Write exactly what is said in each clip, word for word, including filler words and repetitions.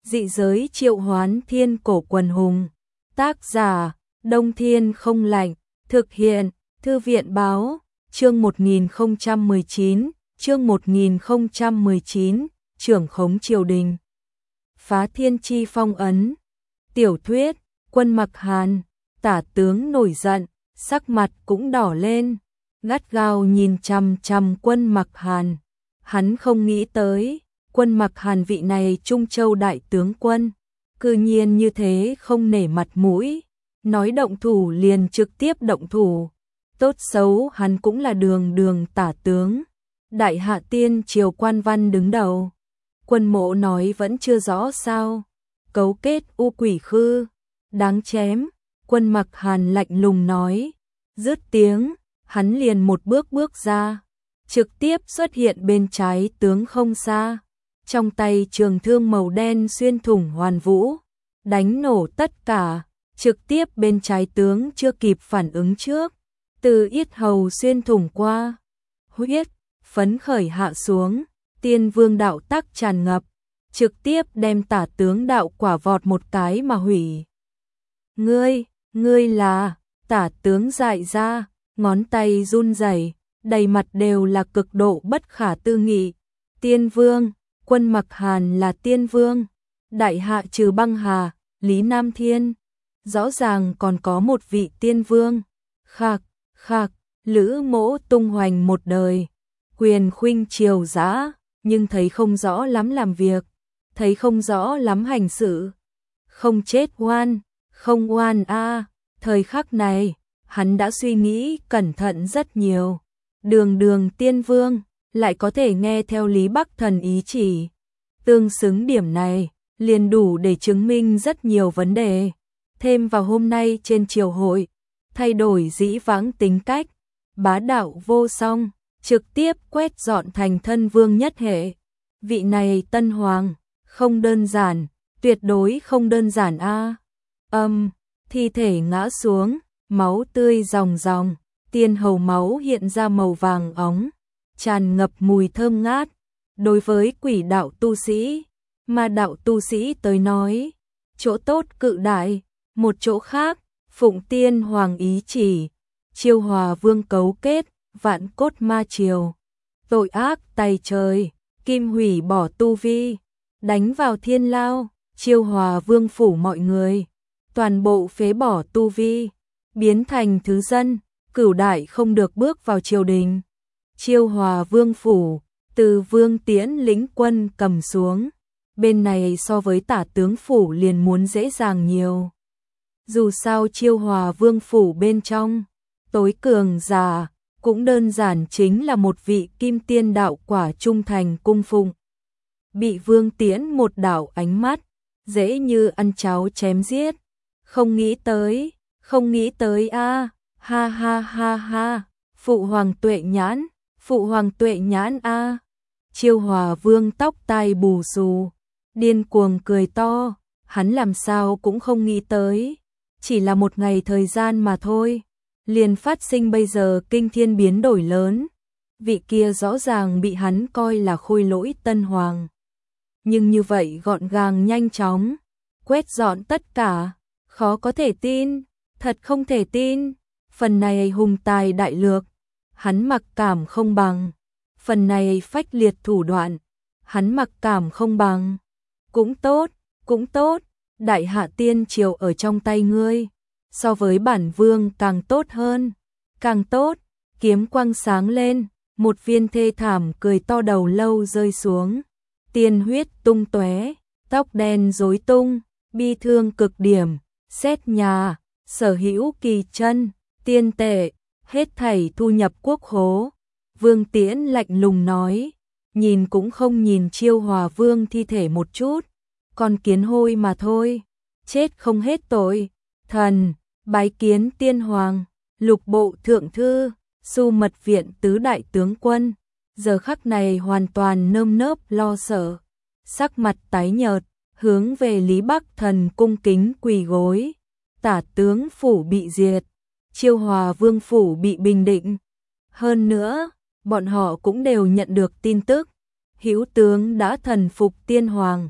Dị giới triệu hoán thiên cổ quần hùng. Tác giả, Đông Thiên không lạnh. Thực hiện, Thư viện báo. Chương một nghìn không trăm mười chín, chương một nghìn không trăm mười chín, trưởng khống triều đình. Phá thiên chi phong ấn. Tiểu thuyết, Quân Mặc Hàn. Tả tướng nổi giận, sắc mặt cũng đỏ lên, gắt gao nhìn chằm chằm Quân Mặc Hàn. Hắn không nghĩ tới, Quân Mặc Hàn vị này Trung Châu đại tướng quân, cư nhiên như thế không nể mặt mũi, nói động thủ liền trực tiếp động thủ. Tốt xấu hắn cũng là đường đường tả tướng, đại hạ tiên triều quan văn đứng đầu. Quân Mộ nói vẫn chưa rõ sao? Cấu kết u quỷ khư, đáng chém. Quân Mặc Hàn lạnh lùng nói, dứt tiếng, hắn liền một bước bước ra, trực tiếp xuất hiện bên trái tướng không xa, trong tay trường thương màu đen xuyên thủng hoàn vũ, đánh nổ tất cả, trực tiếp bên trái tướng chưa kịp phản ứng trước, từ yết hầu xuyên thủng qua, huyết phấn khởi hạ xuống, tiên vương đạo tắc tràn ngập, trực tiếp đem tả tướng đạo quả vọt một cái mà hủy. Ngươi, ngươi là, tả tướng dại ra, ngón tay run rẩy, đầy mặt đều là cực độ bất khả tư nghị. Tiên vương, Quân Mặc Hàn là tiên vương, đại hạ trừ băng hà, Lý Nam Thiên, rõ ràng còn có một vị tiên vương. Khạc, khạc, Lữ Mỗ tung hoành một đời, quyền khuynh triều dã, nhưng thấy không rõ lắm làm việc, thấy không rõ lắm hành sự. Không chết oan, không oan a. Thời khắc này, hắn đã suy nghĩ cẩn thận rất nhiều. Đường đường tiên vương, lại có thể nghe theo Lý Bắc Thần ý chỉ. Tương xứng điểm này, liền đủ để chứng minh rất nhiều vấn đề. Thêm vào hôm nay trên triều hội, thay đổi dĩ vãng tính cách, bá đạo vô song, trực tiếp quét dọn thành thân vương nhất hệ. Vị này tân hoàng, không đơn giản, tuyệt đối không đơn giản a. Âm, thi thể ngã xuống, máu tươi ròng ròng, tiên hầu máu hiện ra màu vàng óng, tràn ngập mùi thơm ngát. Đối với quỷ đạo tu sĩ, ma đạo tu sĩ tới nói, chỗ tốt cự đại. Một chỗ khác, phụng tiên hoàng ý chỉ, chiêu hòa vương cấu kết, vạn cốt ma triều, tội ác tày trời, kim hủy bỏ tu vi, đánh vào thiên lao, chiêu hòa vương phủ mọi người, toàn bộ phế bỏ tu vi, biến thành thứ dân, cửu đại không được bước vào triều đình. Chiêu hòa vương phủ, từ Vương Tiễn lĩnh quân cầm xuống, bên này so với tả tướng phủ liền muốn dễ dàng nhiều. Dù sao chiêu hòa vương phủ bên trong, tối cường giả, cũng đơn giản chính là một vị kim tiên đạo quả trung thành cung phụng. Bị Vương Tiễn một đạo ánh mắt, dễ như ăn cháo chém giết. Không nghĩ tới, không nghĩ tới a, ha ha ha ha, phụ hoàng tuệ nhãn, phụ hoàng tuệ nhãn a. Chiêu hòa vương tóc tai bù xù, điên cuồng cười to, hắn làm sao cũng không nghĩ tới. Chỉ là một ngày thời gian mà thôi, liền phát sinh bây giờ kinh thiên biến đổi lớn. Vị kia rõ ràng bị hắn coi là khôi lỗi tân hoàng. Nhưng như vậy gọn gàng nhanh chóng, quét dọn tất cả, khó có thể tin, thật không thể tin. Phần này hùng tài đại lược, hắn mặc cảm không bằng. Phần này phách liệt thủ đoạn, hắn mặc cảm không bằng. Cũng tốt, cũng tốt, đại hạ tiên triều ở trong tay ngươi, so với bản vương càng tốt hơn, càng tốt. Kiếm quang sáng lên, một viên thê thảm cười to đầu lâu rơi xuống, tiên huyết tung tóe, tóc đen rối tung, bi thương cực điểm, xét nhà, sở hữu kỳ chân, tiên tệ, hết thảy thu nhập quốc khố. Vương Tiễn lạnh lùng nói, nhìn cũng không nhìn chiêu hòa vương thi thể một chút, con kiến hôi mà thôi, chết không hết tội. Thần, bái kiến tiên hoàng, lục bộ thượng thư, Su mật viện tứ đại tướng quân, giờ khắc này hoàn toàn nơm nớp lo sợ, sắc mặt tái nhợt, hướng về Lý Bắc Thần cung kính quỳ gối. Tả tướng phủ bị diệt, chiêu hòa vương phủ bị bình định. Hơn nữa, bọn họ cũng đều nhận được tin tức, hữu tướng đã thần phục tiên hoàng,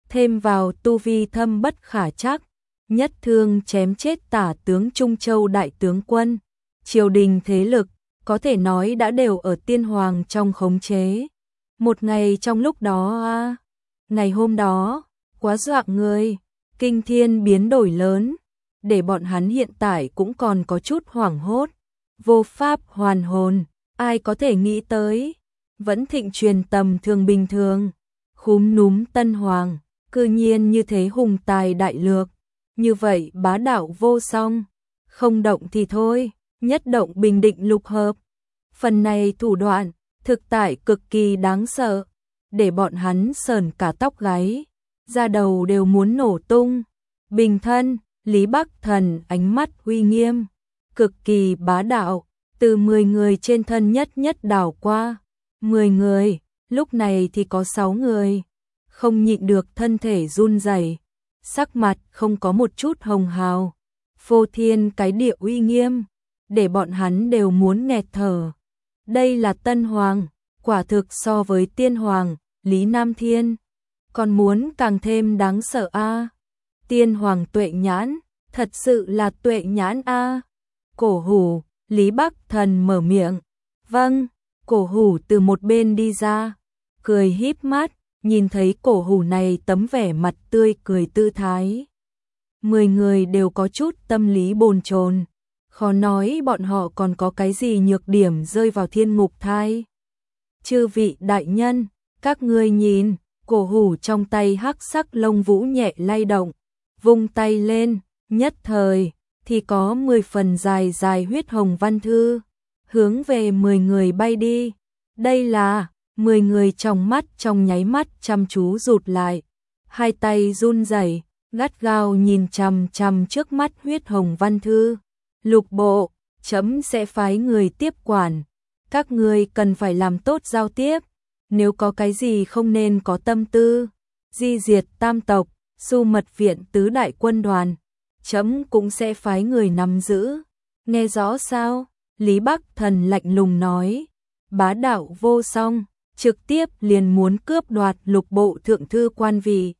thêm vào tu vi thâm bất khả trắc, nhất thương chém chết tả tướng Trung Châu đại tướng quân. Triều đình thế lực, có thể nói đã đều ở tiên hoàng trong khống chế. Một ngày trong lúc đó a, ngày hôm đó, quá dọa người, kinh thiên biến đổi lớn, để bọn hắn hiện tại cũng còn có chút hoảng hốt, vô pháp hoàn hồn, ai có thể nghĩ tới, vẫn thịnh truyền tầm thường bình thường, khúm núm tân hoàng, cư nhiên như thế hùng tài đại lược, như vậy bá đạo vô song, không động thì thôi, nhất động bình định lục hợp. Phần này thủ đoạn, thực tại cực kỳ đáng sợ, để bọn hắn sờn cả tóc gáy, da đầu đều muốn nổ tung. Bình thân, Lý Bắc Thần ánh mắt uy nghiêm, cực kỳ bá đạo, từ mười người trên thân nhất nhất đảo qua. mười người, lúc này thì có sáu người, không nhịn được thân thể run rẩy, sắc mặt không có một chút hồng hào, phô thiên cái địa uy nghiêm, để bọn hắn đều muốn nghẹt thở. Đây là Tân Hoàng, quả thực so với Tiên Hoàng, Lý Nam Thiên, còn muốn càng thêm đáng sợ a. À. Tiên Hoàng tuệ nhãn, thật sự là tuệ nhãn a. À. Cổ hủ, Lý Bắc Thần mở miệng. Vâng, cổ hủ từ một bên đi ra, cười híp mắt, nhìn thấy cổ hủ này tấm vẻ mặt tươi cười tư thái. Mười người đều có chút tâm lý bồn chồn, khó nói bọn họ còn có cái gì nhược điểm rơi vào thiên ngục thai. Chư vị đại nhân, các ngươi nhìn, cổ hủ trong tay hắc sắc lông vũ nhẹ lay động, vung tay lên, nhất thời, thì có mười phần dài dài huyết hồng văn thư, hướng về mười người bay đi. Đây là, mười người trong mắt trong nháy mắt chăm chú rụt lại, hai tay run rẩy, gắt gao nhìn chằm chằm trước mắt huyết hồng văn thư. Lục bộ, chấm sẽ phái người tiếp quản, các ngươi cần phải làm tốt giao tiếp, nếu có cái gì không nên có tâm tư, di diệt tam tộc, su mật viện tứ đại quân đoàn, chấm cũng sẽ phái người nắm giữ. Nghe rõ sao? Lý Bắc Thần lạnh lùng nói, bá đạo vô song, trực tiếp liền muốn cướp đoạt lục bộ thượng thư quan vị.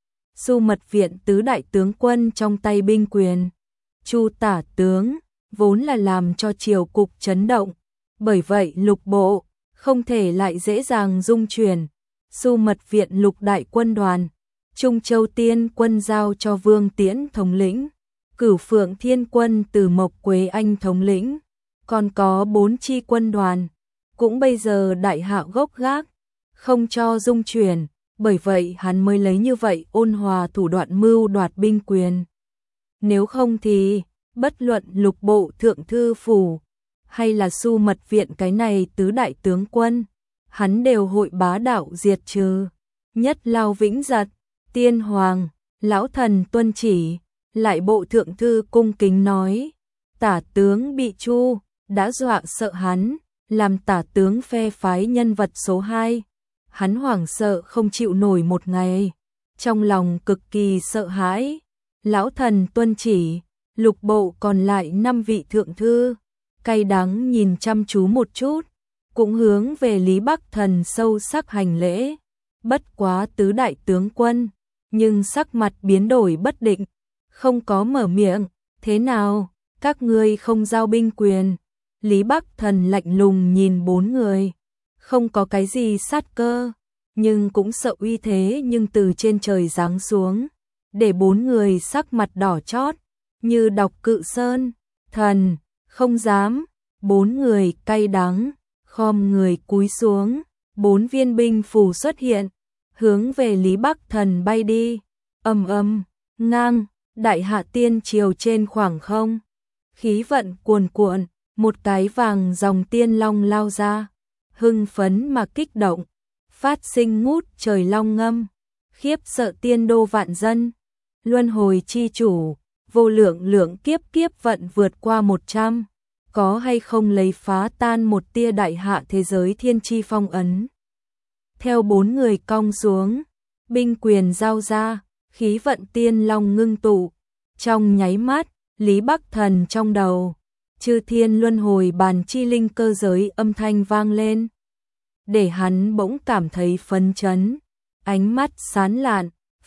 Su mật viện tứ đại tướng quân trong tay binh quyền, Chu tả tướng, vốn là làm cho triều cục chấn động, bởi vậy lục bộ không thể lại dễ dàng dung chuyển. Su mật viện lục đại quân đoàn, Trung Châu Tiên quân giao cho Vương Tiễn thống lĩnh, Cửu Phượng Thiên quân từ Mộc Quế Anh thống lĩnh, còn có bốn chi quân đoàn, cũng bây giờ đại hạ gốc gác, không cho dung chuyển, bởi vậy hắn mới lấy như vậy ôn hòa thủ đoạn mưu đoạt binh quyền. Nếu không thì, bất luận lục bộ thượng thư phủ, hay là su mật viện cái này tứ đại tướng quân, hắn đều hội bá đạo diệt trừ. Nhất lao vĩnh giật, Tiên Hoàng, lão thần tuân chỉ, lại bộ thượng thư cung kính nói, tả tướng bị Chu đã dọa sợ hắn, làm tả tướng phe phái nhân vật số hai. Hắn hoảng sợ không chịu nổi một ngày, trong lòng cực kỳ sợ hãi. Lão thần tuân chỉ, lục bộ còn lại năm vị thượng thư, cay đắng nhìn chăm chú một chút, cũng hướng về Lý Bắc Thần sâu sắc hành lễ. Bất quá tứ đại tướng quân, nhưng sắc mặt biến đổi bất định, không có mở miệng. Thế nào, các ngươi không giao binh quyền? Lý Bắc Thần lạnh lùng nhìn bốn người, không có cái gì sát cơ, nhưng cũng sợ uy thế nhưng từ trên trời giáng xuống, để bốn người sắc mặt đỏ chót, như đọc cự sơn. Thần, không dám. Bốn người cay đắng, khom người cúi xuống, bốn viên binh phù xuất hiện, hướng về Lý Bắc Thần bay đi. Ầm ầm, ngang, đại hạ tiên triều trên khoảng không, khí vận cuồn cuộn, một cái vàng dòng tiên long lao ra, hưng phấn mà kích động, phát sinh ngút trời long ngâm, khiếp sợ tiên đô vạn dân. Luân hồi chi chủ, vô lượng lượng kiếp kiếp vận vượt qua một trăm, có hay không lấy phá tan một tia đại hạ thế giới thiên chi phong ấn. Theo bốn người cong xuống, binh quyền giao ra, khí vận tiên long ngưng tụ, trong nháy mắt, Lý Bắc Thần trong đầu, chư thiên luân hồi bàn chi linh cơ giới âm thanh vang lên, để hắn bỗng cảm thấy phấn chấn, ánh mắt sáng lạn,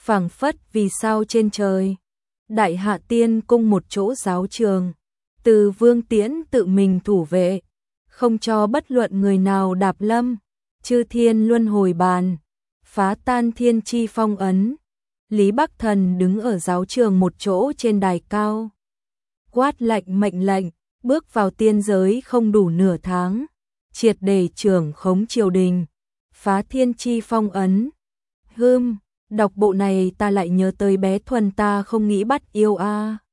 phảng phất vì sao trên trời. Đại Hạ Tiên Cung một chỗ giáo trường, từ Vương Tiễn tự mình thủ vệ, không cho bất luận người nào đạp lâm. Chư thiên luân hồi bàn, phá tan thiên chi phong ấn. Lý Bắc Thần đứng ở giáo trường một chỗ trên đài cao, quát lạnh mệnh lệnh, bước vào tiên giới không đủ nửa tháng, triệt để trưởng khống triều đình, phá thiên chi phong ấn. Hừm, đọc bộ này ta lại nhớ tới bé Thuần ta không nghĩ bắt yêu a.